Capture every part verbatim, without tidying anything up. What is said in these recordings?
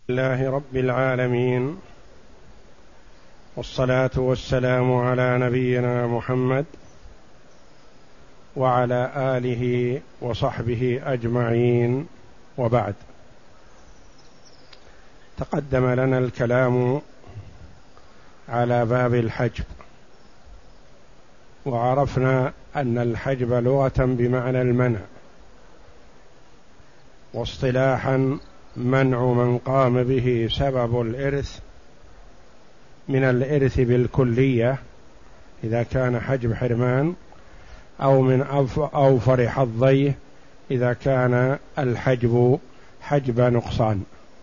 لله رب العالمين، والصلاة والسلام على نبينا محمد وعلى آله وصحبه أجمعين، وبعد. تقدم لنا الكلام على باب الحجب، وعرفنا أن الحجب لغة بمعنى المنع، واصطلاحا منع من قام به سبب الإرث من الإرث بالكلية إذا كان حجب حرمان، أو من أوفر حظيه إذا كان الحجب حجب نقصان.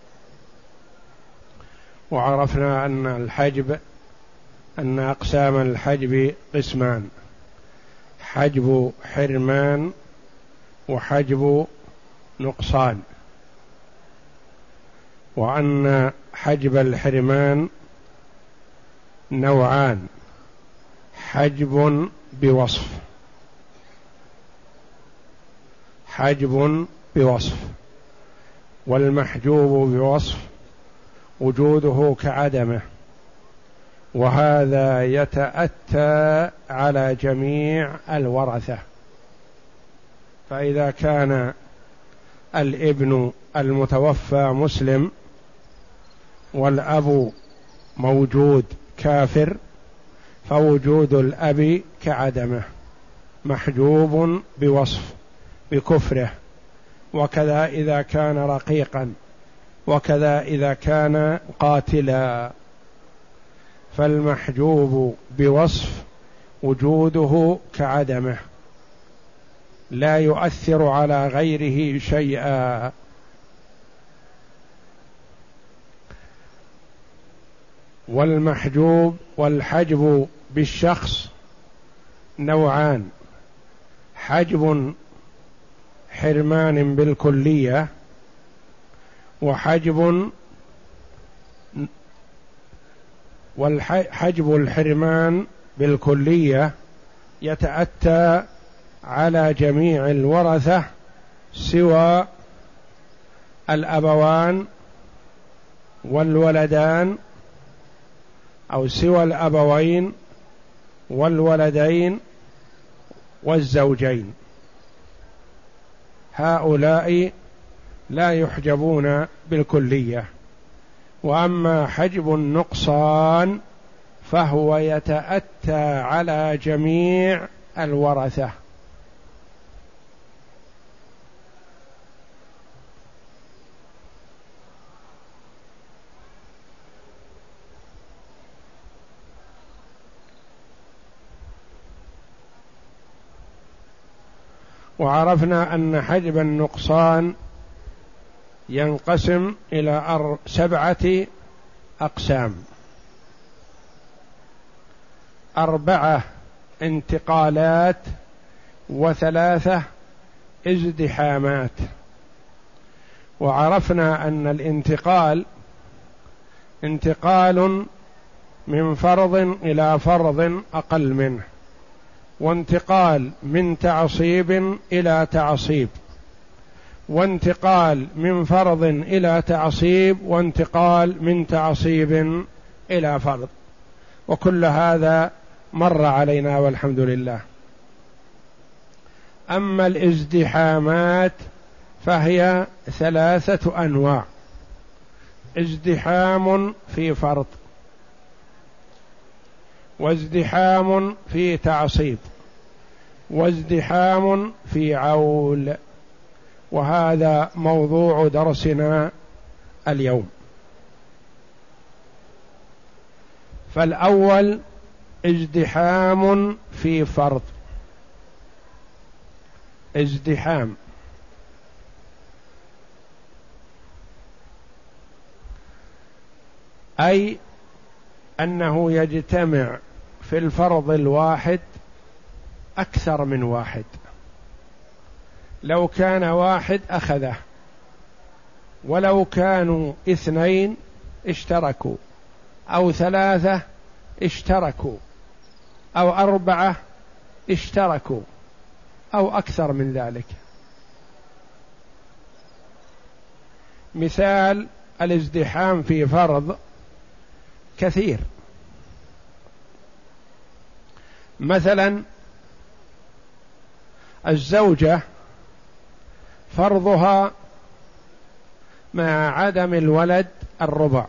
وعرفنا أن الحجب أن أقسام الحجب قسمان: حجب حرمان وحجب نقصان، وأن حجب الحرمان نوعان: حجب بوصف حجب بوصف والمحجوب بوصف وجوده كعدمه، وهذا يتأتى على جميع الورثة. فإذا كان الابن المتوفى مسلم والأب موجود كافر، فوجود الأب كعدمه، محجوب بوصف بكفره. وكذا إذا كان رقيقا، وكذا إذا كان قاتلا، فالمحجوب بوصف وجوده كعدمه، لا يؤثر على غيره شيئا. والمحجوب والحجب بالشخص نوعان: حجب حرمان بالكلية، وحجب والحجب الحرمان بالكلية يتأتى على جميع الورثة سوى الأبوان والولدان، أو سوى الأبوين والولدين والزوجين، هؤلاء لا يحجبون بالكلية. وأما حجب النقصان فهو يتأتى على جميع الورثة. وعرفنا أن حجب النقصان ينقسم إلى سبعة أقسام: أربعة انتقالات، وثلاثة ازدحامات. وعرفنا أن الانتقال انتقال من فرض إلى فرض أقل منه، وانتقال من تعصيب إلى تعصيب، وانتقال من فرض إلى تعصيب، وانتقال من تعصيب إلى فرض. وكل هذا مر علينا والحمد لله. أما الازدحامات فهي ثلاثة أنواع: ازدحام في فرض، وازدحام في تعصيب، وازدحام في عول. وهذا موضوع درسنا اليوم. فالأول ازدحام في فرض. ازدحام أي أنه يجتمع في الفرض الواحد أكثر من واحد. لو كان واحد أخذه، ولو كانوا اثنين اشتركوا، أو ثلاثة اشتركوا، أو أربعة اشتركوا، أو أكثر من ذلك. مثال الازدحام في فرض كثير. مثلا الزوجة فرضها مع عدم الولد الربع،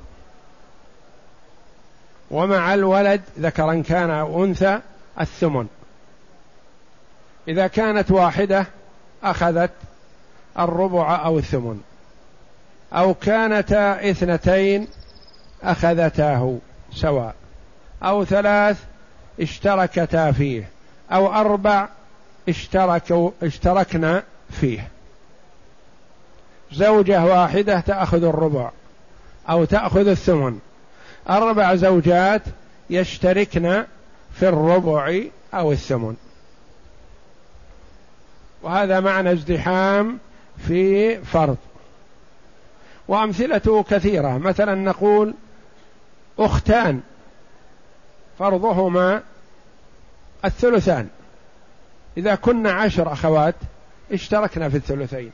ومع الولد ذكرا كان أو أنثى الثمن. إذا كانت واحدة أخذت الربع أو الثمن، أو كانتا اثنتين أخذتاه سواء، أو ثلاث اشتركتا فيه، أو أربع اشتركوا اشتركنا فيه. زوجة واحدة تأخذ الربع أو تأخذ الثمن، أربع زوجات يشتركن في الربع أو الثمن. وهذا معنى ازدحام في فرض. وأمثلته كثيرة. مثلا نقول أختان فرضهما الثلثان، إذا كنا عشر أخوات اشتركنا في الثلثين.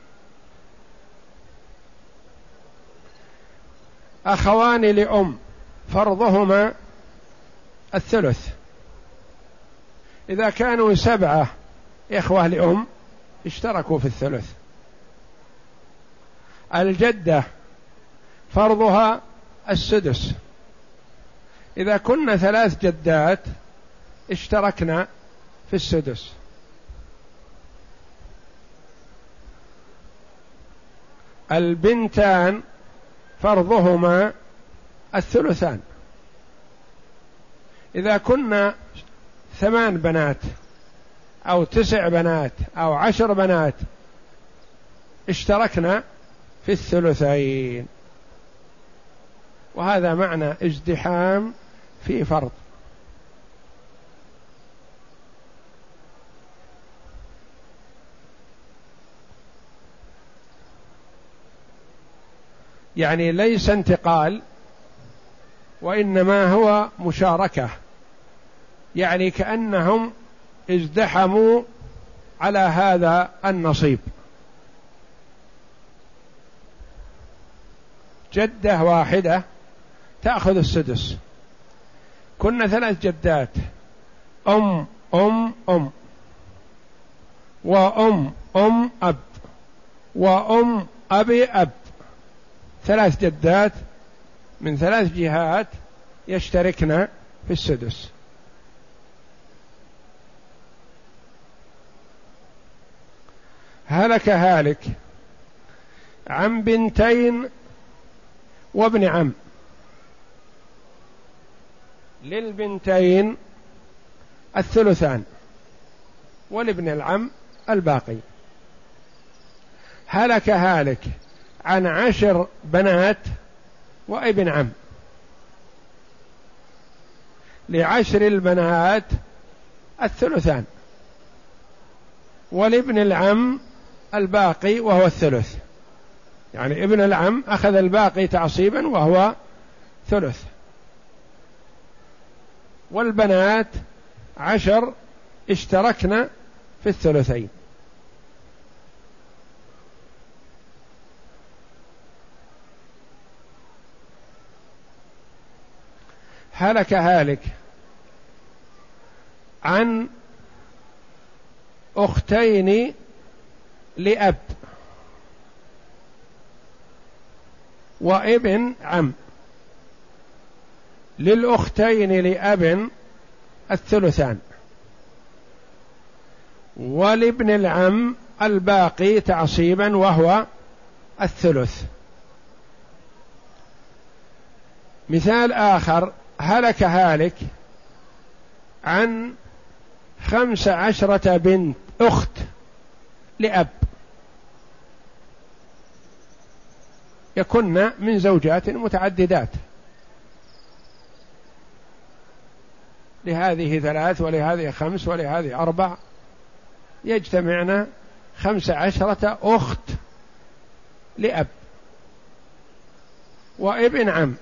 أخوان لأم فرضهما الثلث، إذا كانوا سبعة إخوة لأم اشتركوا في الثلث. الجدة فرضها السدس، إذا كنا ثلاث جدات اشتركنا في السدس. البنتان فرضهما الثلثان، إذا كنا ثمان بنات أو تسع بنات أو عشر بنات اشتركنا في الثلثين. وهذا معنى ازدحام في فرض. يعني ليس انتقال، وإنما هو مشاركة، يعني كأنهم ازدحموا على هذا النصيب. جدة واحدة تأخذ السدس، كنا ثلاث جدات، أم أم أم وأم أم أب وأم أبي أب، ثلاث جدات من ثلاث جهات يشتركن في السدس. هلك هالك عن بنتين وابن عم، للبنتين الثلثان ولابن العم الباقي. هلك هالك عن عشر بنات وابن عم، لعشر البنات الثلثان ولابن العم الباقي وهو الثلث، يعني ابن العم أخذ الباقي تعصيبا وهو ثلث، والبنات عشر اشتركنا في الثلثين. هلك هالك عن أختين لأب وابن عم، للأختين لأب الثلثان ولابن العم الباقي تعصيبا وهو الثلث. مثال آخر: هلك هالك عن خمس عشرة بنت أخت لأب، يكن من زوجات متعددات، لهذه ثلاث ولهذه خمس ولهذه أربع، يجتمعنا خمس عشرة أخت لأب وابن عم.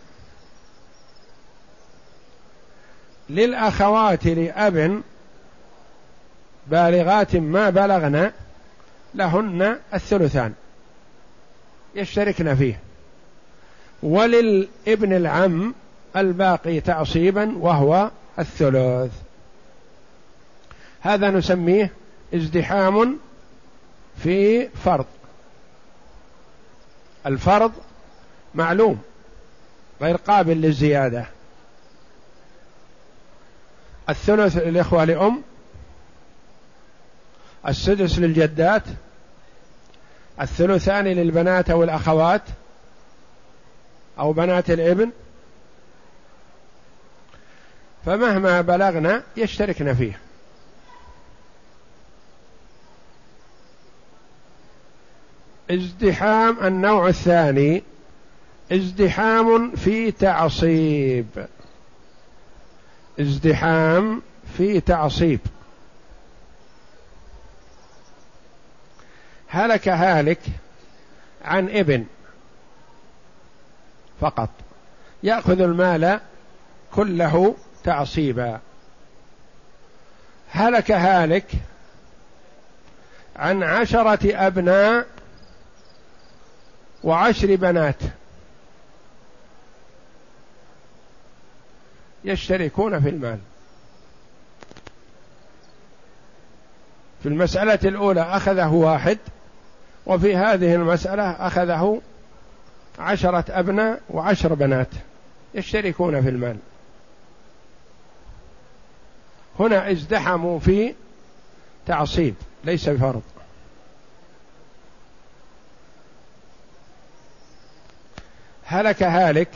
للأخوات لأب بالغات ما بلغن لهن الثلثان يشتركن فيه، وللابن العم الباقي تعصيبا وهو الثلث. هذا نسميه ازدحام في فرض. الفرض معلوم غير قابل للزيادة. الثلث للإخوة لأم، السدس للجدات، الثلثان للبنات أو الأخوات أو بنات الابن، فمهما بلغنا يشتركن فيه. ازدحام النوع الثاني ازدحام في تعصيب. ازدحام في تعصيب. هلك هالك عن ابن فقط يأخذ المال كله تعصيبا. هلك هالك عن عشرة أبناء وعشر بنات يشتركون في المال. في المسألة الأولى أخذه واحد، وفي هذه المسألة أخذه عشرة أبناء وعشر بنات يشتركون في المال. هنا ازدحموا في تعصيب ليس بفرض. هلك هالك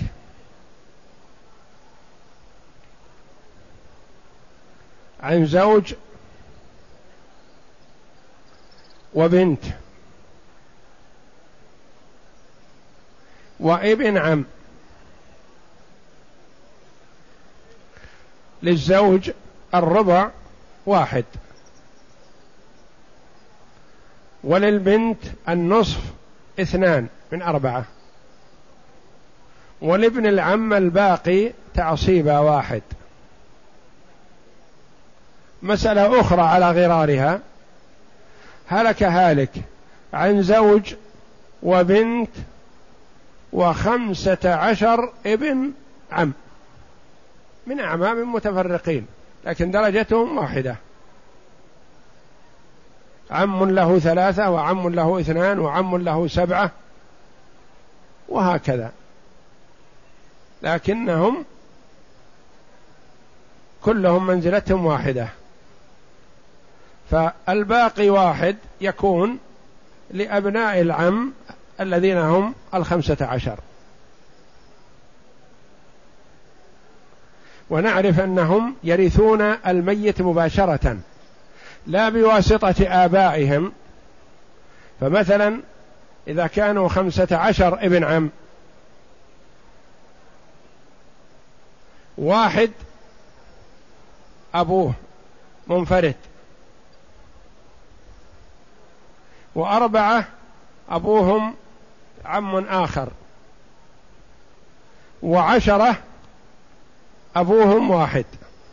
عن زوج وبنت وابن عم. للزوج الربع واحد، وللبنت النصف اثنان من أربعة، ولابن العم الباقي تعصيبا واحد. مسألة أخرى على غرارها: هلك هالك عن زوج وبنت وخمسة عشر ابن عم من أعمام متفرقين لكن درجتهم واحدة. عم له ثلاثة وعم له اثنان وعم له سبعة وهكذا، لكنهم كلهم منزلتهم واحدة. فالباقي واحد يكون لأبناء العم الذين هم الخمسة عشر. ونعرف أنهم يرثون الميت مباشرة لا بواسطة آبائهم. فمثلا إذا كانوا خمسة عشر ابن عم، واحد أبوه منفرد، وأربعة أبوهم عم آخر، وعشرة أبوهم واحد،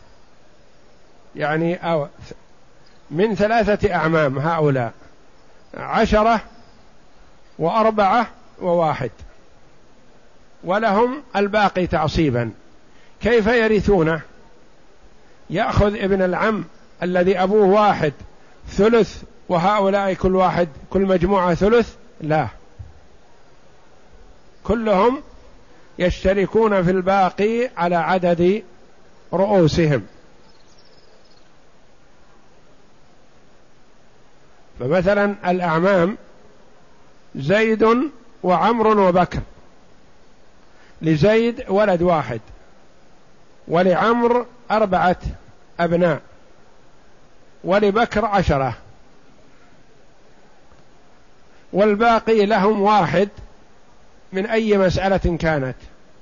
يعني أو من ثلاثة أعمام هؤلاء عشرة وأربعة وواحد، ولهم الباقي تعصيبا. كيف يرثونه؟ يأخذ ابن العم الذي أبوه واحد ثلث وهؤلاء كل واحد كل مجموعة ثلث؟ لا، كلهم يشتركون في الباقي على عدد رؤوسهم. فمثلا الأعمام زيد وعمر وبكر، لزيد ولد واحد، ولعمر أربعة أبناء، ولبكر عشرة، والباقي لهم واحد من أي مسألة كانت،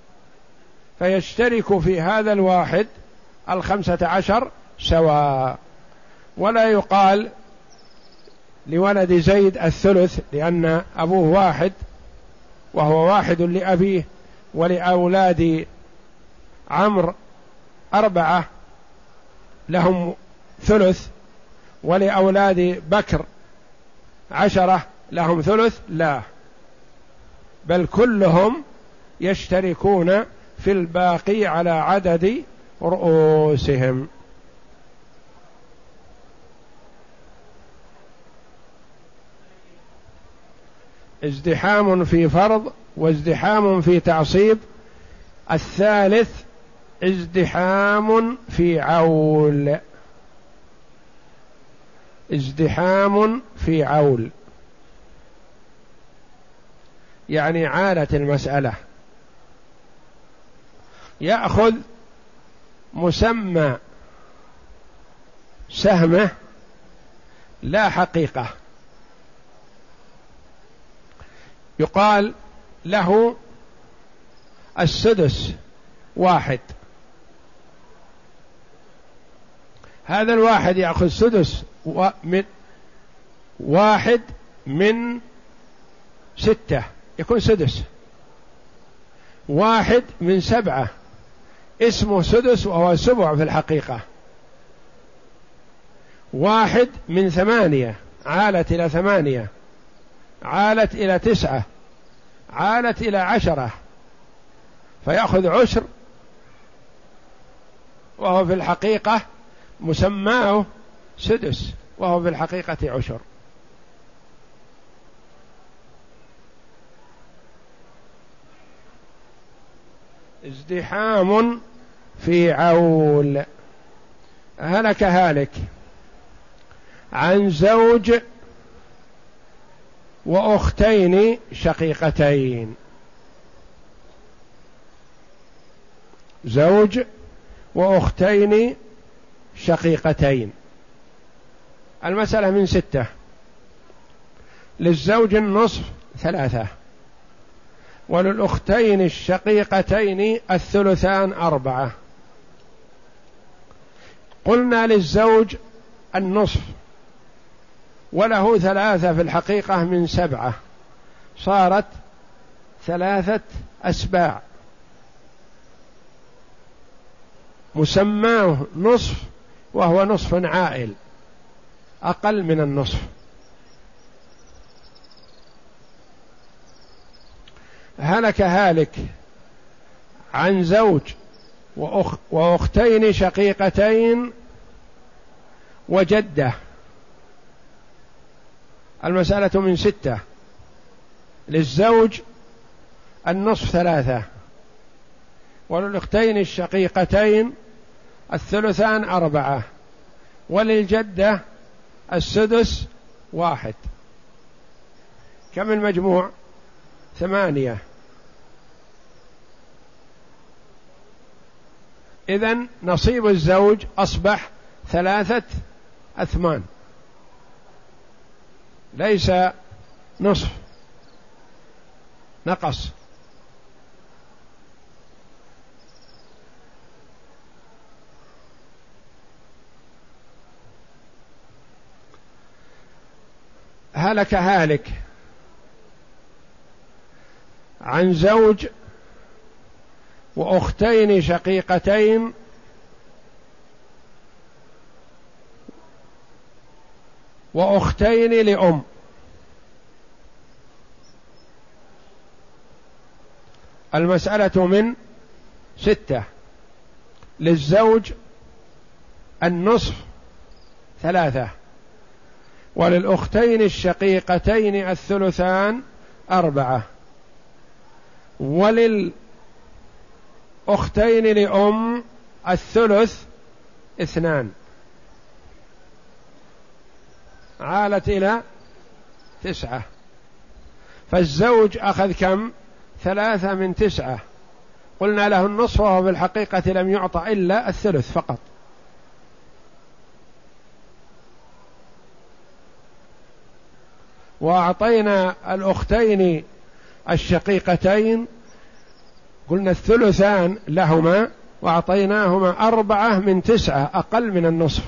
فيشترك في هذا الواحد الخمسة عشر سواء. ولا يقال لولد زيد الثلث لأن أبوه واحد وهو واحد لأبيه، ولأولاد عمرو أربعة لهم ثلث، ولأولاد بكر عشرة لهم ثلث. لا، بل كلهم يشتركون في الباقي على عدد رؤوسهم. ازدحام في فرض وازدحام في تعصيب. الثالث ازدحام في عول. ازدحام في عول يعني عالة المسألة، يأخذ مسمى سهمه لا حقيقة، يقال له السدس واحد، هذا الواحد يأخذ سدس من واحد من ستة يكون سدس، واحد من سبعة اسمه سدس وهو سبع في الحقيقة، واحد من ثمانية عالت إلى ثمانية، عالت إلى تسعة، عالت إلى عشرة، فيأخذ عشر وهو في الحقيقة مسماه سدس وهو في الحقيقة عشر. ازدحام في عول. هلك هالك عن زوج وأختين شقيقتين. زوج وأختين شقيقتين. المسألة من ستة، للزوج النصف ثلاثة، وللأختين الشقيقتين الثلثان أربعة. قلنا للزوج النصف وله ثلاثة في الحقيقة من سبعة، صارت ثلاثة أسباع، مسماه نصف وهو نصف عائل أقل من النصف. هلك هالك عن زوج وأخ وأختين شقيقتين وجدة. المسألة من ستة، للزوج النصف ثلاثة، وللأختين الشقيقتين الثلثان أربعة، وللجدة السدس واحد. كم المجموع؟ ثمانية. إذن نصيب الزوج أصبح ثلاثة أثمان، ليس نصف، نقص. هلك هالك عن زوج وأختين شقيقتين وأختين لأم. المسألة من ستة، للزوج النصف ثلاثة، وللأختين الشقيقتين الثلثان أربعة، وللأختين لأم الثلث اثنان، عالت إلى تسعة. فالزوج أخذ كم؟ ثلاثة من تسعة. قلنا له النصف وهو في الحقيقة لم يعطى إلا الثلث فقط. وأعطينا الأختين الشقيقتين قلنا الثلثان لهما، وأعطيناهما أربعة من تسعة أقل من النصف.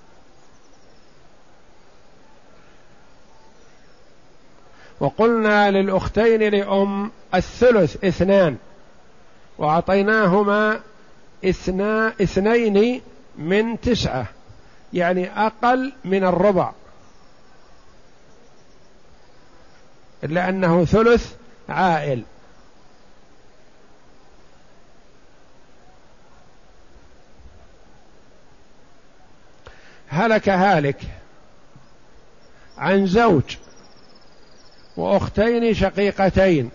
وقلنا للأختين لأم الثلث اثنان، وأعطيناهما اثنا اثنين من تسعة، يعني أقل من الربع، إلا أنه ثلث عائل. هلك هالك عن زوج وأختين شقيقتين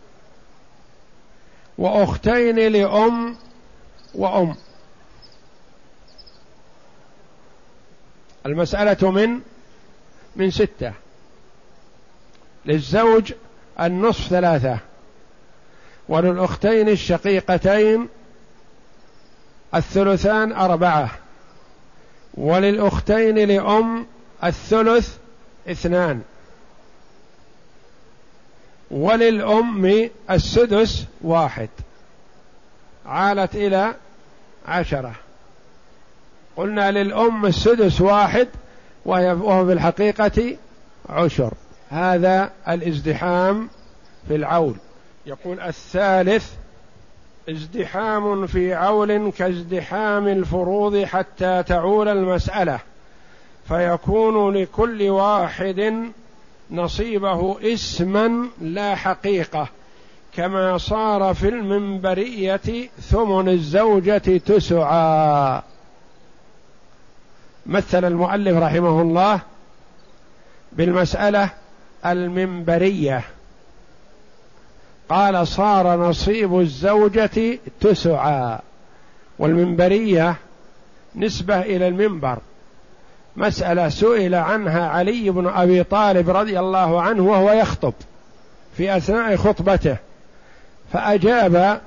وأختين لأم وأم. المسألة من من ستة. للزوج النصف ثلاثة، وللأختين الشقيقتين الثلثان أربعة، وللأختين لأم الثلث اثنان، وللأم السدس واحد. عالت إلى عشرة. قلنا للأم السدس واحد وهو في الحقيقة عشر. هذا الازدحام في العول. يقول الثالث: ازدحام في عول كازدحام الفروض حتى تعول المسألة، فيكون لكل واحد نصيبه اسما لا حقيقة، كما صار في المنبرية ثمن الزوجة تسعى. مثل المؤلف رحمه الله بالمسألة المنبرية، قال: صار نصيب الزوجة تسعى. والمنبرية نسبة إلى المنبر، مسألة سئل عنها علي بن أبي طالب رضي الله عنه وهو يخطب في أثناء خطبته، فأجاب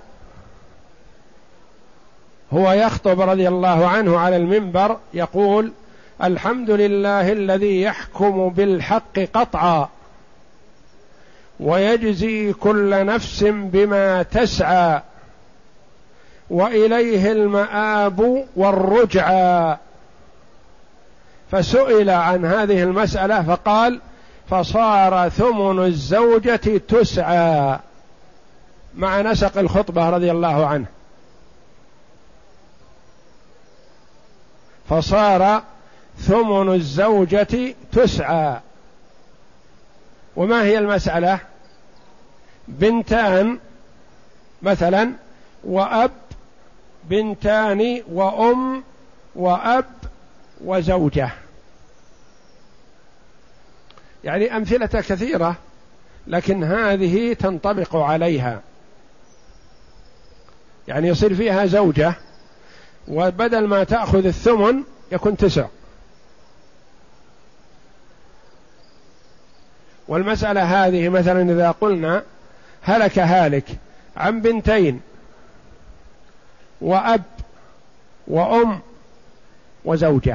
هو يخطب رضي الله عنه على المنبر يقول: الحمد لله الذي يحكم بالحق قطعا ويجزي كل نفس بما تسعى وإليه المآب والرجعى. فسئل عن هذه المسألة فقال: فصار ثمن الزوجة تسعى، مع نسق الخطبة رضي الله عنه. فصار ثمن الزوجة تسعى. وما هي المسألة؟ بنتان مثلا وأب، بنتان وأم وأب وزوجة، يعني أمثلة كثيرة، لكن هذه تنطبق عليها. يعني يصير فيها زوجة، وبدل ما تأخذ الثمن يكون تسع. والمسألة هذه مثلا إذا قلنا هلك هالك عن بنتين وأب وأم وزوجة،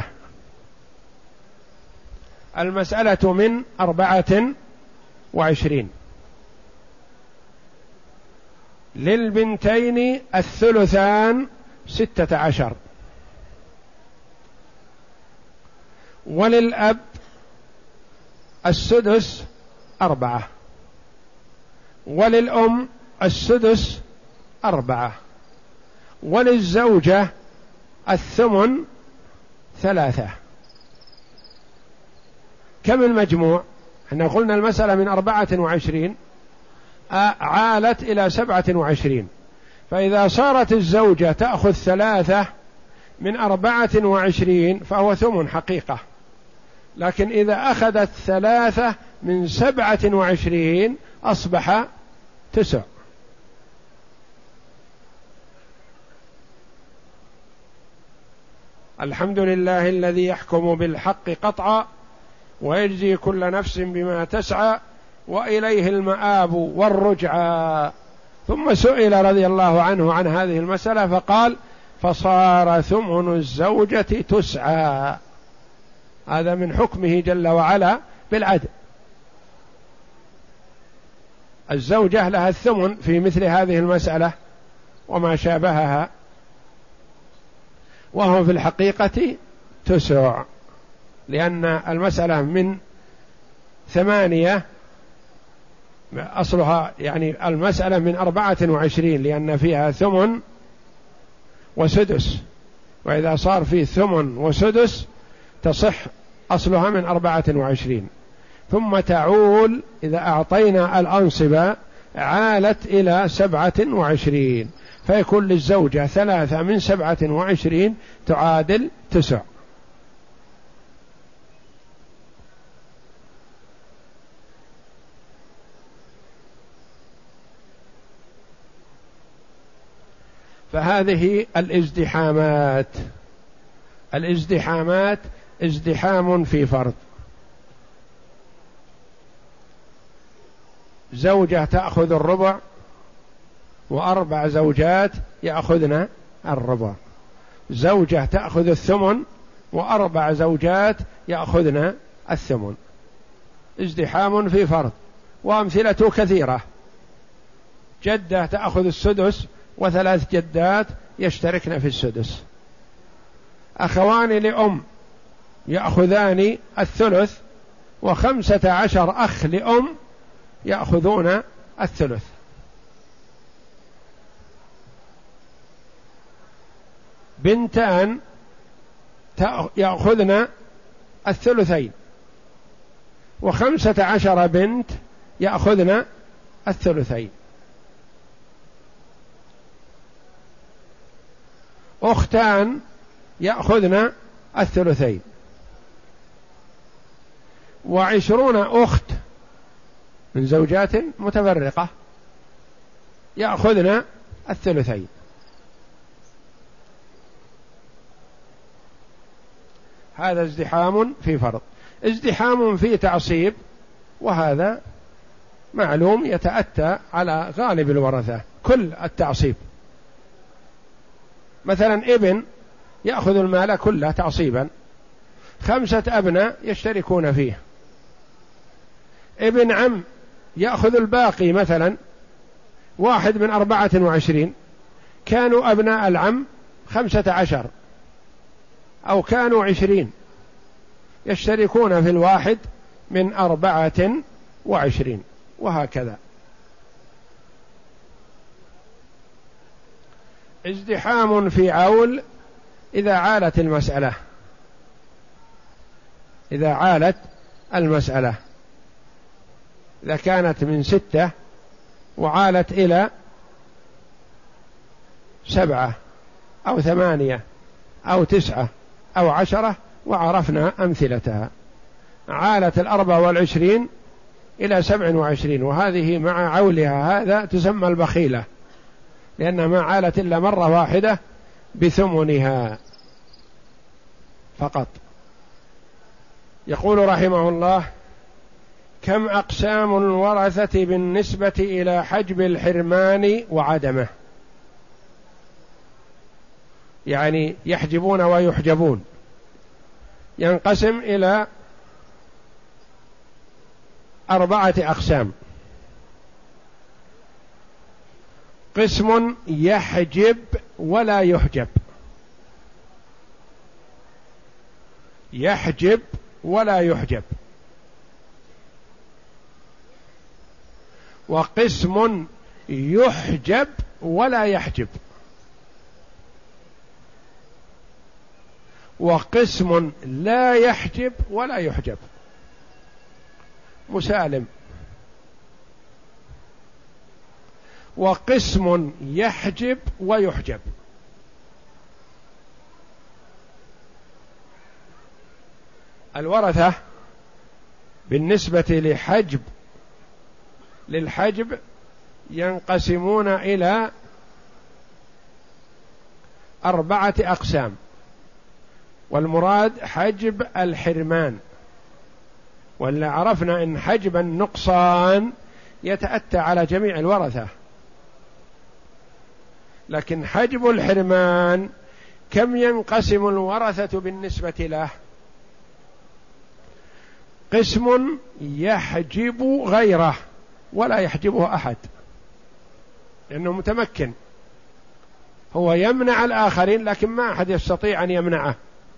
المسألة من أربعة وعشرين. للبنتين الثلثان ستة عشر، وللأب السدس أربعة، وللأم السدس أربعة، وللزوجة الثمن ثلاثة. كم المجموع؟ احنا قلنا المسألة من أربعة وعشرين عالت إلى سبعة وعشرين، فإذا صارت الزوجة تأخذ ثلاثة من أربعة وعشرين فهو ثمن حقيقة، لكن إذا أخذت ثلاثة من سبعة وعشرين أصبح تسع. الحمد لله الذي يحكم بالحق قطعا ويجزي كل نفس بما تسعى وإليه المآب والرجعى. ثم سئل رضي الله عنه عن هذه المسألة فقال: فصار ثمن الزوجة تسعى. هذا من حكمه جل وعلا بالعدل. الزوجة لها الثمن في مثل هذه المسألة وما شابهها، وهو في الحقيقة تسع، لأن المسألة من ثمانية أصلها، يعني المسألة من أربعة وعشرين لأن فيها ثمن وسدس، وإذا صار فيه ثمن وسدس تصح أصلها من أربعة وعشرين، ثم تعول إذا أعطينا الأنصبة عالت إلى سبعة وعشرين، فيكون للزوجة ثلاثة من سبعة وعشرين تعادل تسع. فهذه الازدحامات. الازدحامات ازدحام في فرض، زوجة تأخذ الربع وأربع زوجات يأخذن الربع، زوجة تأخذ الثمن وأربع زوجات يأخذن الثمن، ازدحام في فرض. وأمثلة كثيرة، جدة تأخذ السدس وثلاث جدات يشتركن في السدس، أخوان لأم يأخذان الثلث وخمسة عشر أخ لأم يأخذون الثلث. بنتان يأخذن الثلثين وخمسة عشر بنت يأخذن الثلثين. أختان يأخذن الثلثين، وعشرون أخت من زوجات متفرقة يأخذن الثلثين. هذا ازدحام في فرض. ازدحام في تعصيب، وهذا معلوم يتأتى على غالب الورثة كل التعصيب. مثلا ابن يأخذ المال كله تعصيبا، خمسة أبناء يشتركون فيه، ابن عم يأخذ الباقي، مثلا واحد من أربعة وعشرين، كانوا أبناء العم خمسة عشر أو كانوا عشرين، يشتركون في الواحد من أربعة وعشرين، وهكذا. ازدحام في عول إذا عالت المسألة، إذا عالت المسألة، إذا كانت من ستة وعالت إلى سبعة أو ثمانية أو تسعة أو عشرة، وعرفنا أمثلتها. عالت الأربع والعشرين إلى سبع وعشرين، وهذه مع عولها هذا تسمى البخيلة، لأنها ما عالت إلا مرة واحدة بثمنها فقط. يقول رحمه الله: كم أقسام الورثة بالنسبة إلى حجب الحرمان وعدمه؟ يعني يحجبون ويحجبون، ينقسم إلى أربعة أقسام. قسم يحجب ولا يحجب، يحجب ولا يحجب. وقسم يحجب ولا يحجب. وقسم لا يحجب ولا يحجب. مسالم. وقسم يحجب ويحجب. الورثة بالنسبة لحجب للحجب ينقسمون إلى أربعة أقسام، والمراد حجب الحرمان. ولا عرفنا إن حجب النقصان يتأتى على جميع الورثة، لكن حجب الحرمان كم ينقسم الورثة بالنسبة له؟ قسم يحجب غيره ولا يحجبه أحد، لأنه متمكن، هو يمنع الآخرين لكن ما أحد يستطيع أن يمنعه.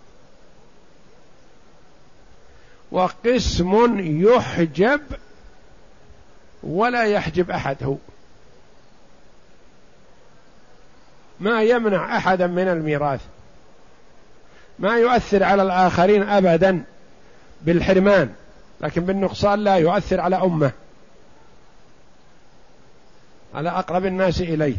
وقسم يحجب ولا يحجب أحد، هو ما يمنع أحدا من الميراث، ما يؤثر على الآخرين أبدا بالحرمان، لكن بالنقصان لا يؤثر على أمه، على أقرب الناس إليه.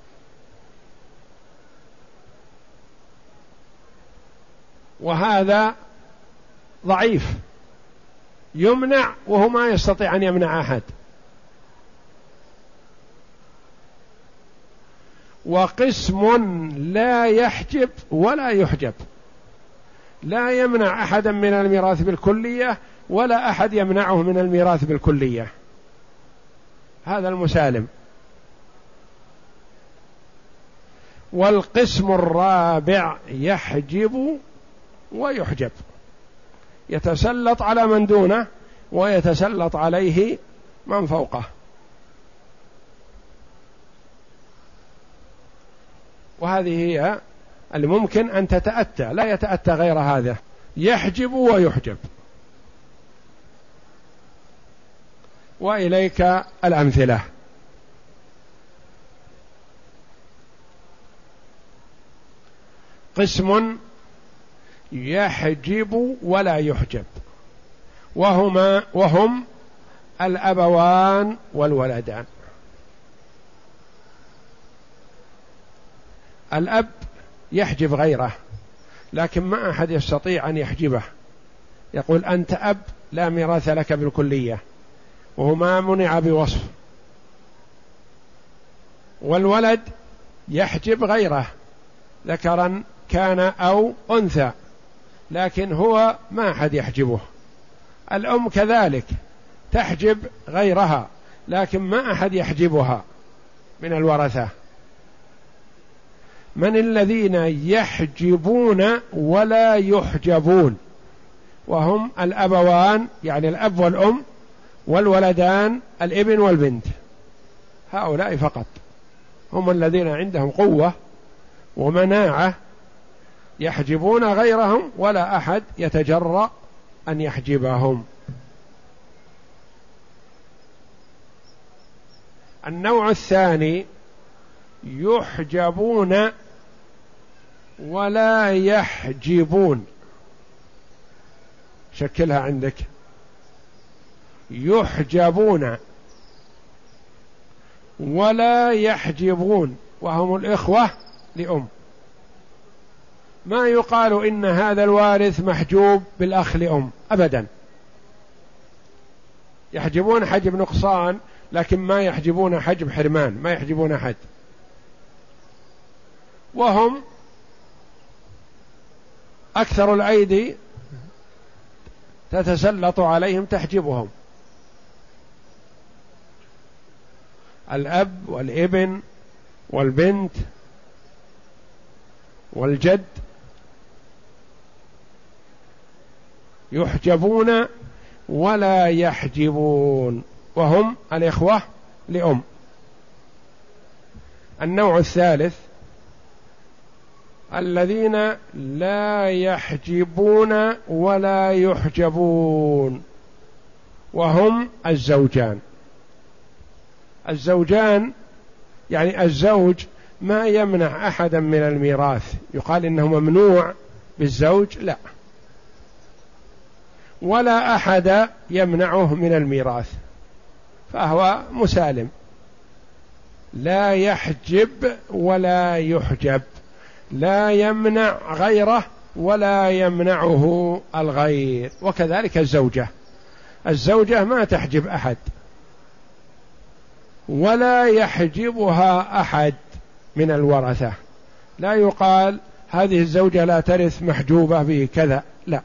وهذا ضعيف، يمنع وهو ما يستطيع أن يمنع أحد. وقسم لا يحجب ولا يحجب، لا يمنع أحدا من الميراث بالكلية ولا أحد يمنعه من الميراث بالكلية، هذا المسالم. والقسم الرابع يحجب ويحجب، يتسلط على من دونه ويتسلط عليه من فوقه. وهذه هي اللي ممكن أن تتأتى، لا يتأتى غير هذا، يحجب ويحجب. وإليك الأمثلة. قسم يحجب ولا يحجب، وهما وهم الأبوان والولدان. الأب يحجب غيره، لكن ما أحد يستطيع أن يحجبه، يقول أنت أب لا ميراث لك بالكلية، وهو ما منع بوصف. والولد يحجب غيره ذكرا كان أو أنثى، لكن هو ما أحد يحجبه. الأم كذلك تحجب غيرها، لكن ما أحد يحجبها من الورثة. من الذين يحجبون ولا يحجبون؟ وهم الأبوان، يعني الأب والأم، والولدان الابن والبنت. هؤلاء فقط هم الذين عندهم قوة ومناعة يحجبون غيرهم، ولا أحد يتجرأ أن يحجبهم. النوع الثاني يحجبون ولا يحجبون، شكلها عندك، يحجبون ولا يحجبون، وهم الإخوة لأم. ما يقال إن هذا الوارث محجوب بالأخ لأم أبدا، يحجبون حجب نقصان، لكن ما يحجبون حجب حرمان، ما يحجبون أحد. وهم أكثر الأيدي تتسلط عليهم تحجبهم، الأب والابن والبنت والجد يحجبون ولا يحجبون، وهم الإخوة لأم. النوع الثالث الذين لا يحجبون ولا يحجبون، وهم الزوجان. الزوجان يعني الزوج ما يمنع أحدا من الميراث، يقال إنه ممنوع بالزوج، لا، ولا أحد يمنعه من الميراث، فهو مسالم، لا يحجب ولا يحجب، لا يمنع غيره ولا يمنعه الغير. وكذلك الزوجة، الزوجة ما تحجب أحد ولا يحجبها أحد من الورثة، لا يقال هذه الزوجة لا ترث محجوبة بكذا، لا.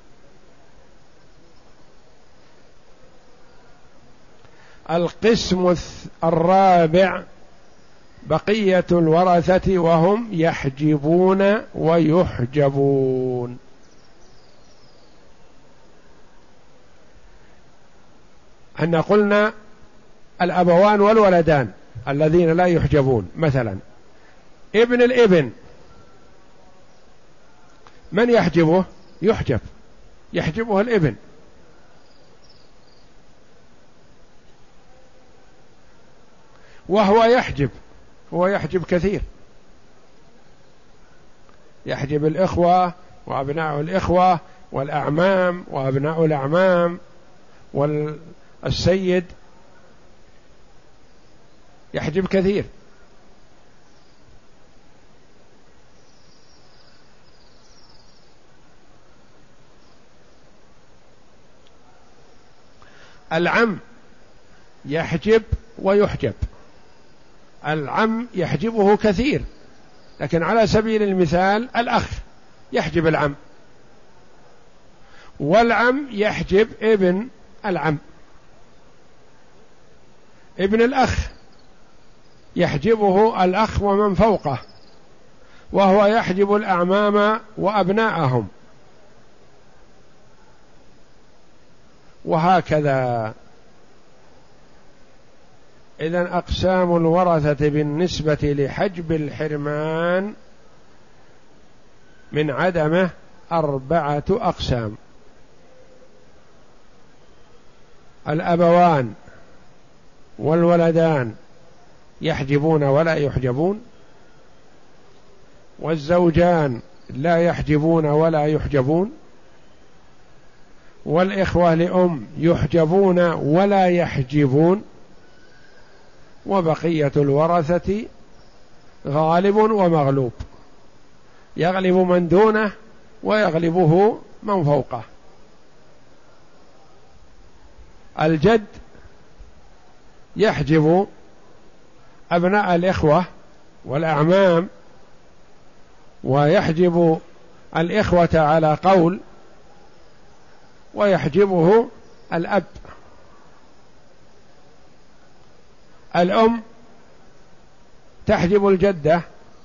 القسم الرابع بقية الورثة وهم يحجبون ويحجبون. أن قلنا الأبوان والولدان الذين لا يحجبون، مثلا ابن الابن من يحجبه؟ يحجب، يحجبه الابن. وهو يحجب، هو يحجب كثير، يحجب الإخوة وأبناء الإخوة والأعمام وأبناء الأعمام والسيد، يحجب كثير. العم يحجب ويحجب، العم يحجبه كثير، لكن على سبيل المثال الأخ يحجب العم، والعم يحجب ابن العم، ابن الأخ يحجبه الأخ ومن فوقه، وهو يحجب الأعمام وأبناءهم، وهكذا. إذن أقسام الورثة بالنسبة لحجب الحرمان من عدمه أربعة أقسام: الأبوان والولدان يحجبون ولا يحجبون، والزوجان لا يحجبون ولا يحجبون، والإخوة لأم يحجبون ولا يحجبون، وبقية الورثة غالب ومغلوب، يغلب من دونه ويغلبه من فوقه. الجد يحجب أبناء الإخوة والأعمام، ويحجب الإخوة على قول، ويحجبه الأب. الأم تحجب الجدة،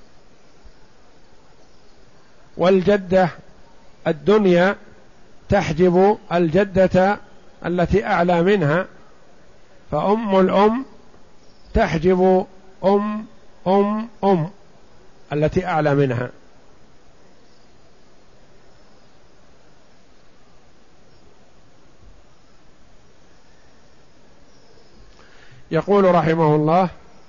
والجدة الدنيا تحجب الجدة التي أعلى منها، فأم الأم تحجب أم أم أم التي أعلى منها. يقول رحمه الله: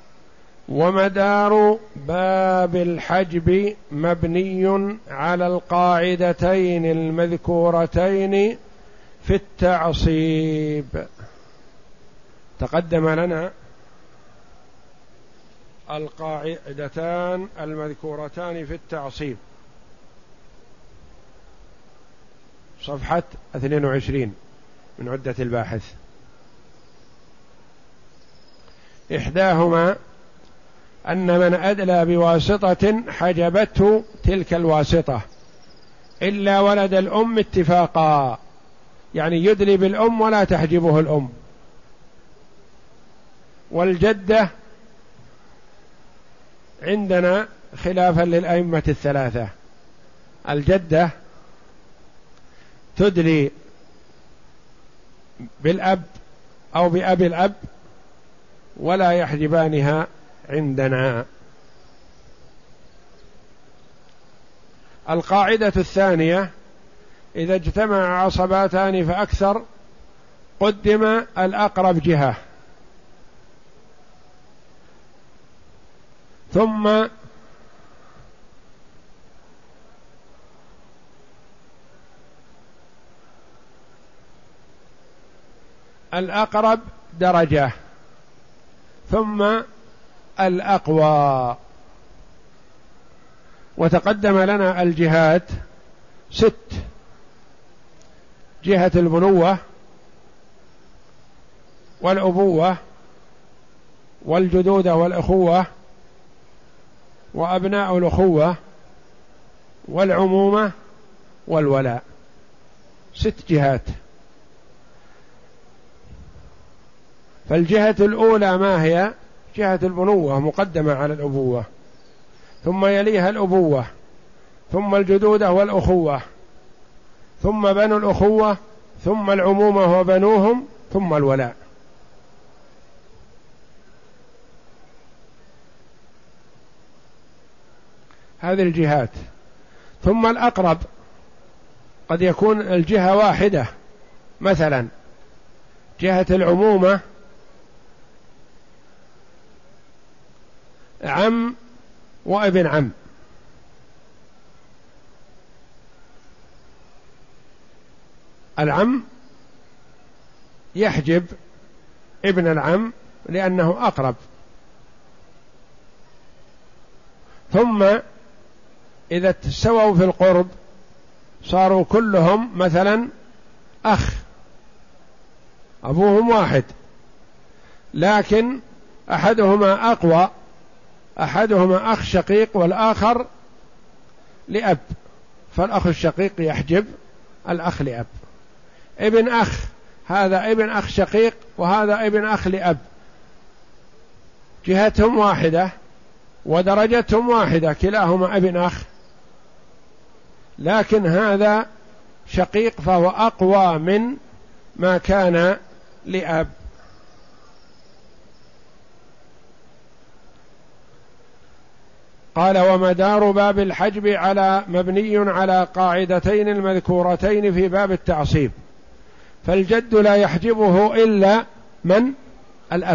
ومدار باب الحجب مبني على القاعدتين المذكورتين في التعصيب. تقدم لنا القاعدتان المذكورتان في التعصيب، صفحة اثنين وعشرين من عدة الباحث. إحداهما أن من أدلى بواسطة حجبته تلك الواسطة إلا ولد الأم اتفاقا، يعني يدلي بالأم ولا تحجبه الأم. والجدة عندنا خلافا للأئمة الثلاثة، الجدة تدلي بالأب أو بأبي الأب ولا يحجبانها عندنا. القاعدة الثانية: إذا اجتمع عصباتان فأكثر قدم الأقرب جهة، ثم الأقرب درجة، ثم الأقوى. وتقدم لنا الجهات ست: جهة البنوة والأبوة والجدودة والأخوة وأبناء الأخوة والعمومة والولاء، ست جهات. فالجهة الأولى ما هي؟ جهة البنوة مقدمة على الأبوة، ثم يليها الأبوة، ثم الجدودة والأخوة، ثم بنو الأخوة، ثم العمومة وبنوهم، ثم الولاء. هذه الجهات. ثم الأقرب قد يكون الجهة واحدة، مثلا جهة العمومة عم وابن عم، العم يحجب ابن العم لأنه أقرب، ثم إذا تساووا في القرب صاروا كلهم مثلا أخ، أبوهم واحد، لكن أحدهما أقوى أحدهما أخ شقيق والآخر لأب، فالأخ الشقيق يحجب الأخ لأب. ابن أخ، هذا ابن أخ شقيق وهذا ابن أخ لأب، جهتهم واحدة ودرجتهم واحدة، كلاهما ابن أخ، لكن هذا شقيق فهو أقوى من ما كان لأب. قال: ومدار باب الحجب على مبني على قاعدتين المذكورتين في باب التعصيب، فالجد لا يحجبه إلا من؟ الأب،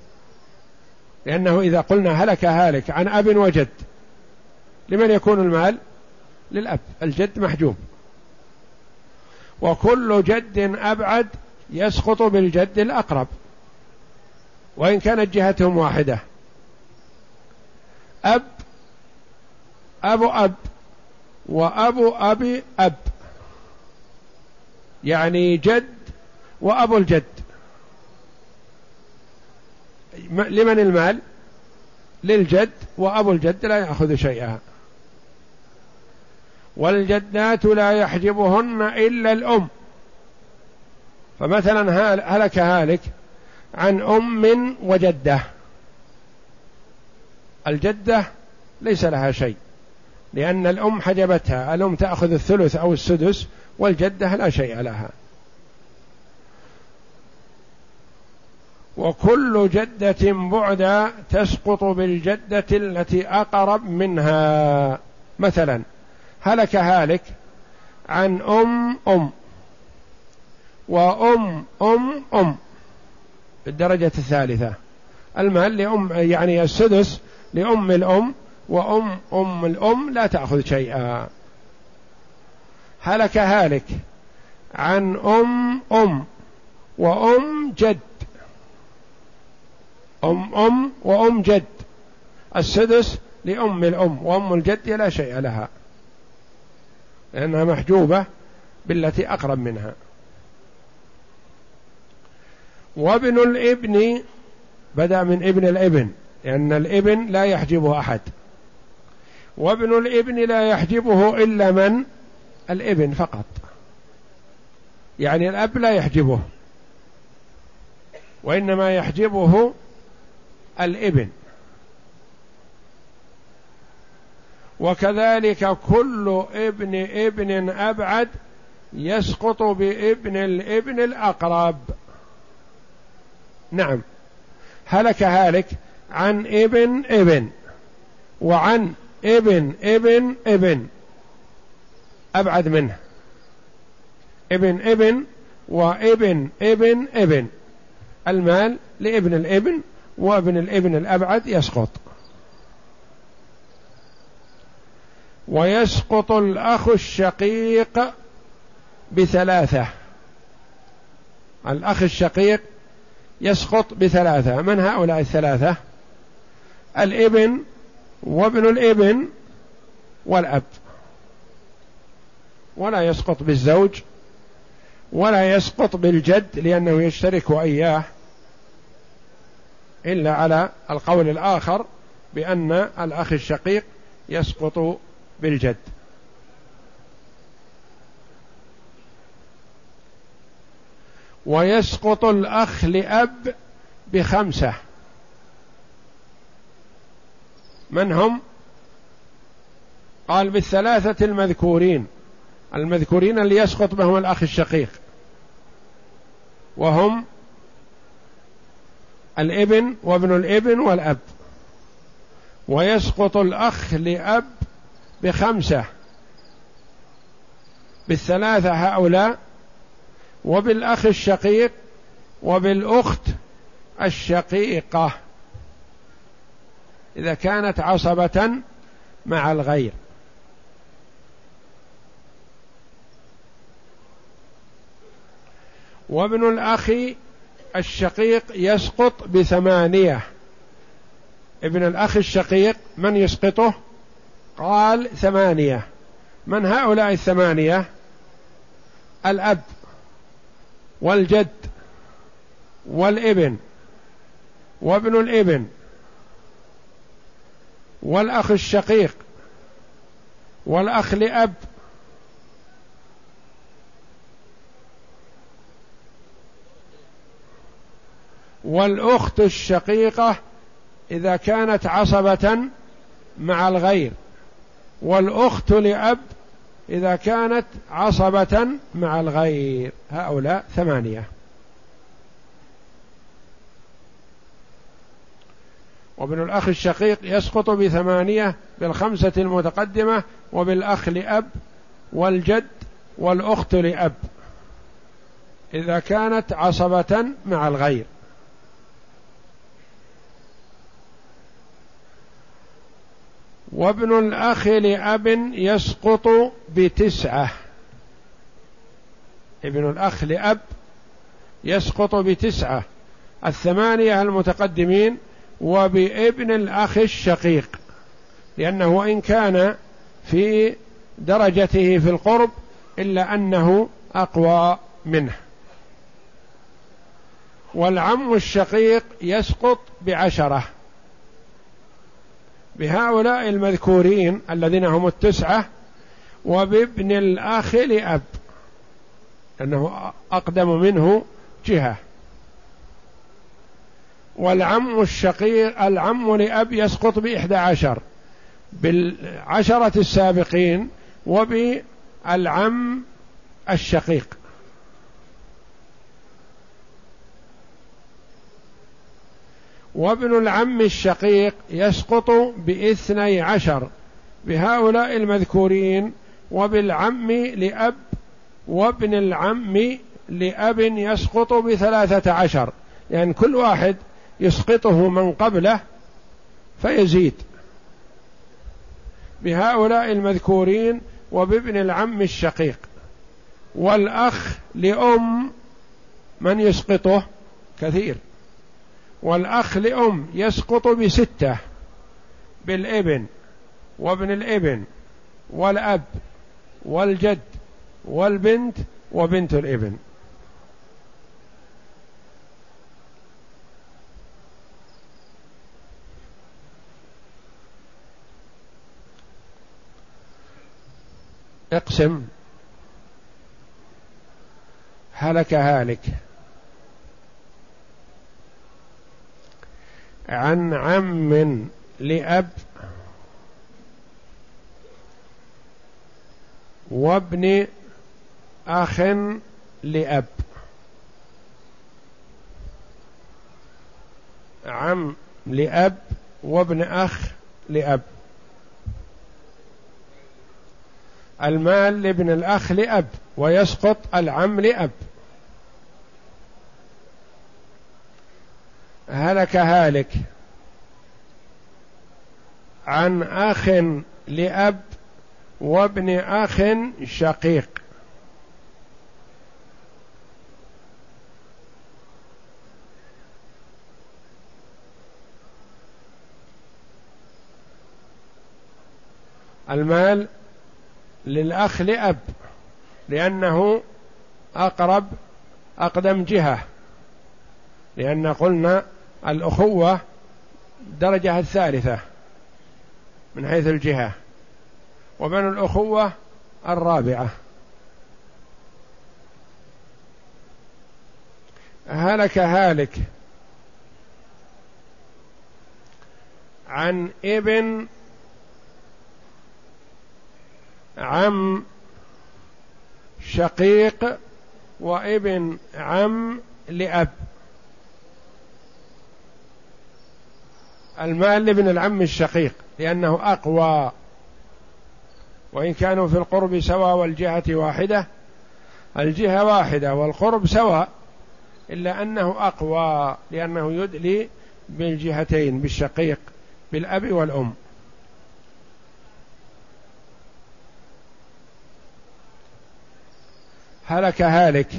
لأنه إذا قلنا هلك هالك عن أب وجد، لمن يكون المال؟ للأب، الجد محجوب. وكل جد أبعد يسقط بالجد الأقرب وإن كانت جهتهم واحدة. أب أبو أب وأبو أبي أب، يعني جد وأبو الجد، لمن المال؟ للجد، وأبو الجد لا يأخذ شيئا. والجدات لا يحجبهن إلا الأم، فمثلا هلك هالك عن أم وجدة، الجدة ليس لها شيء لأن الأم حجبتها، الأم تأخذ الثلث أو السدس، والجدة لا شيء لها. وكل جدة بعدا تسقط بالجدة التي أقرب منها. مثلا هلك هالك عن أم أم وأم أم أم بالدرجة الثالثة، المال لأم، يعني السدس لأم الأم، وأم أم الأم لا تأخذ شيئا. هلك هالك عن أم أم وأم جد، أم أم وأم جد، السدس لأم الأم، وأم الجد لا شيء لها لأنها محجوبة بالتي أقرب منها. وابن الابن بدأ من ابن الابن لأن الابن لا يحجبه أحد، وابن الابن لا يحجبه إلا من؟ الابن فقط، يعني الأب لا يحجبه وإنما يحجبه الابن. وكذلك كل ابن ابن أبعد يسقط بابن الابن الأقرب. نعم، هلك هالك عن ابن ابن وعن ابن ابن ابن أبعد منه، ابن ابن وابن ابن ابن، المال لابن الابن، وابن الابن الأبعد يسقط. ويسقط الأخ الشقيق بثلاثة، الأخ الشقيق يسقط بثلاثة. من هؤلاء الثلاثة؟ الابن وابن الابن والأب، ولا يسقط بالزوج ولا يسقط بالجد لأنه يشترك إياه، إلا على القول الآخر بأن الأخ الشقيق يسقط بالجد. ويسقط الأخ لأب بخمسة. من هم؟ قال بالثلاثة المذكورين، المذكورين اللي يسقط بهم الأخ الشقيق، وهم الابن وابن الابن والأب. ويسقط الأخ لأب بخمسة، بالثلاثة هؤلاء، وبالأخ الشقيق، وبالأخت الشقيقة إذا كانت عصبة مع الغير. وابن الأخ الشقيق يسقط بثمانية. ابن الأخ الشقيق من يسقطه؟ قال ثمانية. من هؤلاء الثمانية؟ الأب والجد والابن وابن الابن والأخ الشقيق والأخ لأب والأخت الشقيقة إذا كانت عصبة مع الغير، والأخت لأب إذا كانت عصبة مع الغير. هؤلاء ثمانية. وابن الأخ الشقيق يسقط بثمانية بالخمسة المتقدمة، وبالأخ لأب والجد والأخت لأب إذا كانت عصبة مع الغير. وابن الأخ لأب يسقط بتسعة. ابن الأخ لأب يسقط بتسعة، الثمانية المتقدمين، وبابن الأخ الشقيق، لأنه وإن كان في درجته في القرب إلا أنه أقوى منه. والعم الشقيق يسقط بعشرة. بهؤلاء المذكورين الذين هم التسعة، وبابن الأخ لأب أنه أقدم منه جهة. والعم الشقيق العم لأب يسقط بإحدى عشر بالعشرة السابقين، وبالعم الشقيق. وابن العم الشقيق يسقط باثني عشر بهؤلاء المذكورين، وبالعم لأب وابن العم لأب يسقط بثلاثة عشر، لأن يعني كل واحد يسقطه من قبله فيزيد بهؤلاء المذكورين. وبابن العم الشقيق. والأخ لأم من يسقطه كثير، والأخ لأم يسقط بستة، بالابن وابن الابن والأب والجد والبنت وبنت الابن. اقسم. هلك هالك عن عم لأب وابن أخ لأب. عم لأب وابن أخ لأب. المال لابن الأخ لأب، ويسقط العم لأب. هلك هالك عن أخ لأب وابن أخ شقيق. المال للأخ لأب لأنه أقرب أقدم جهة، لأن قلنا الأخوة درجة الثالثة من حيث الجهة، وبن الأخوة الرابعة. هلك هالك عن ابن عم شقيق وابن عم لأب. المال لابن العم الشقيق لأنه أقوى، وإن كانوا في القرب سواء والجهة واحدة، الجهة واحدة والقرب سواء، إلا أنه أقوى لأنه يدلي بالجهتين، بالشقيق بالأب والأم. هلك هالك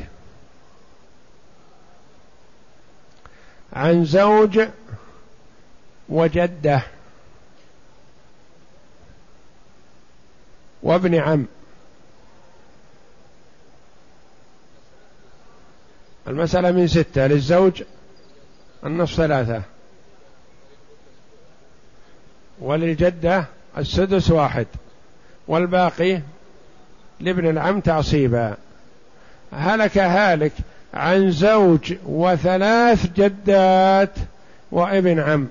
عن زوج وجدة وابن عم. المسألة من ستة، للزوج النصف ثلاثة، وللجدة السدس واحد، والباقي لابن العم تعصيبا. هلك هالك عن زوج وثلاث جدات وابن عم.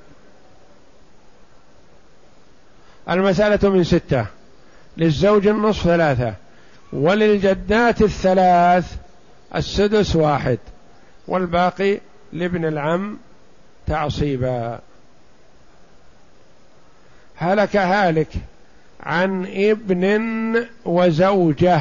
المسألة من ستة، للزوج النصف ثلاثة، وللجدات الثلاث السدس واحد، والباقي لابن العم تعصيبا. هلك هالك عن ابن وزوجة.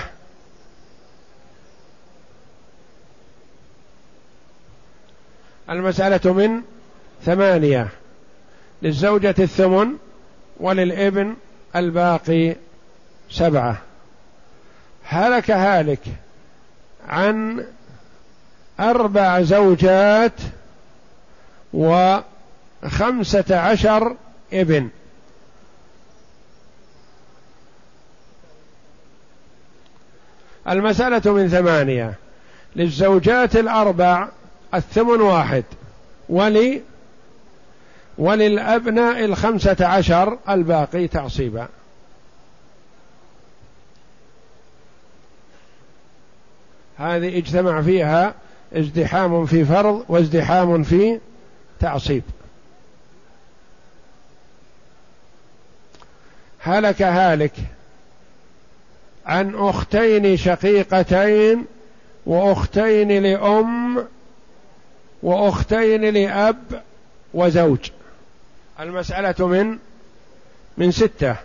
المسألة من ثمانية، للزوجة الثمن وللابن الباقي سبعة. هلك هالك عن أربع زوجات وخمسة عشر ابن. المسألة من ثمانية، للزوجات الأربع الثمن واحد، ولي وللأبناء الخمسة عشر الباقي تعصيبا. هذه اجتمع فيها ازدحام في فرض وازدحام في تعصيب. هلك هالك عن أختين شقيقتين وأختين لأم وأختين لأب وزوج. المسألة من من ستة،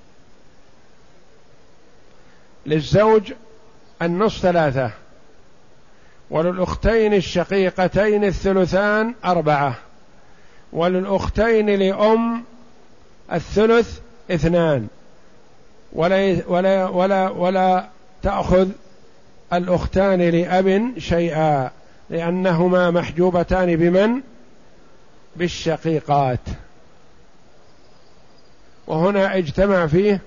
للزوج النصف ثلاثة، وللأختين الشقيقتين الثلثان أربعة، وللأختين لأم الثلث اثنان، ولا ولا ولا ولا تأخذ الأختان لأب شيئا لأنهما محجوبتان بمن؟ بالشقيقات. وهنا اجتمع فيه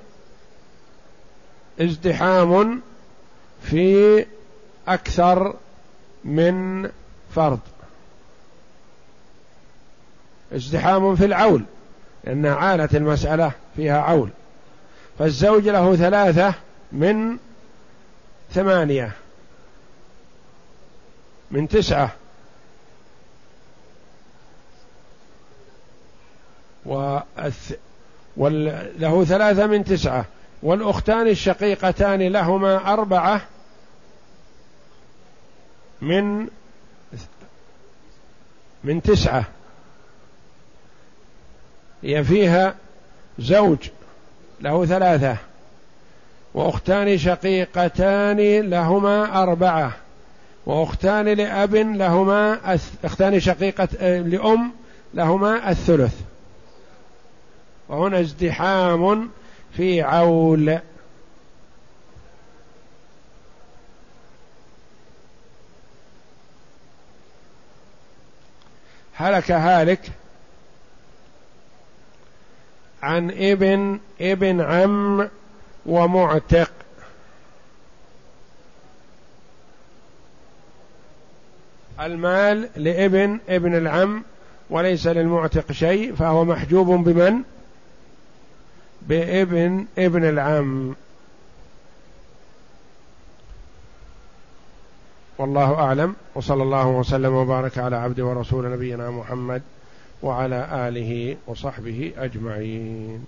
ازدحام في أكثر من فرض، ازدحام في العول لأن عالة المسألة فيها عول. فالزوج له ثلاثة من ثمانية من تسعة، وله ثلاثة من تسعة، والأختان الشقيقتان لهما أربعة من من تسعة. هي فيها زوج له ثلاثة، وأختان شقيقتان لهما أربعة، وأختان لأب لهما أختان شقيقة لأم لهما الثلث. وهنا ازدحام في عول. هلك هالك عن ابن ابن عم ومعتق. المال لابن ابن العم وليس للمعتق شيء، فهو محجوب بمن؟ بابن ابن العم. والله أعلم، وصلى الله وسلم وبارك على عبد ورسول نبينا محمد وعلى آله وصحبه أجمعين.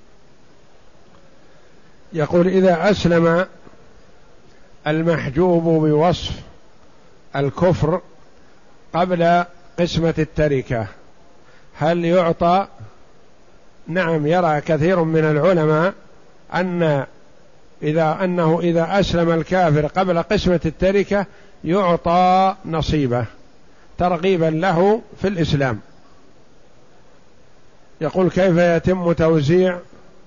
يقول: إذا أسلم المحجوب بوصف الكفر قبل قسمة التركة هل يعطى؟ نعم، يرى كثير من العلماء أن إذا أنه إذا أسلم الكافر قبل قسمة التركة يعطى نصيبه ترغيبا له في الإسلام. يقول: كيف يتم توزيع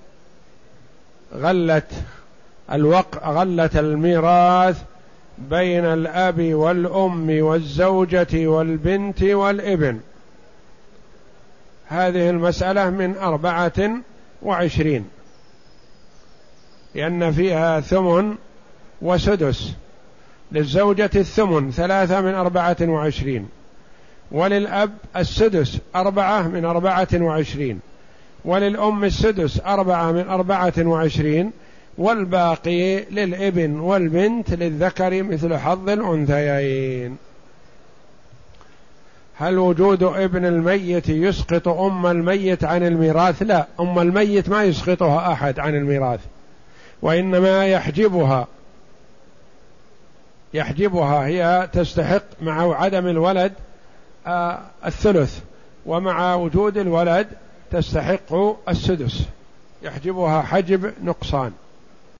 غلة الوق غلة الميراث بين الأب والأم والزوجة والبنت والابن؟ هذه المسألة من أربعة وعشرين، لأن فيها ثمن وسدس. للزوجة الثمن ثلاثة من أربعة وعشرين، وللأب السدس أربعة من أربعة وعشرين، وللأم السدس أربعة من أربعة وعشرين، والباقي للابن والبنت للذكر مثل حظ الأنثيين. هل وجود ابن الميت يسقط أم الميت عن الميراث؟ لا، أم الميت ما يسقطها أحد عن الميراث، وإنما يحجبها يحجبها هي تستحق مع عدم الولد آه الثلث، ومع وجود الولد تستحق السدس، يحجبها حجب نقصان.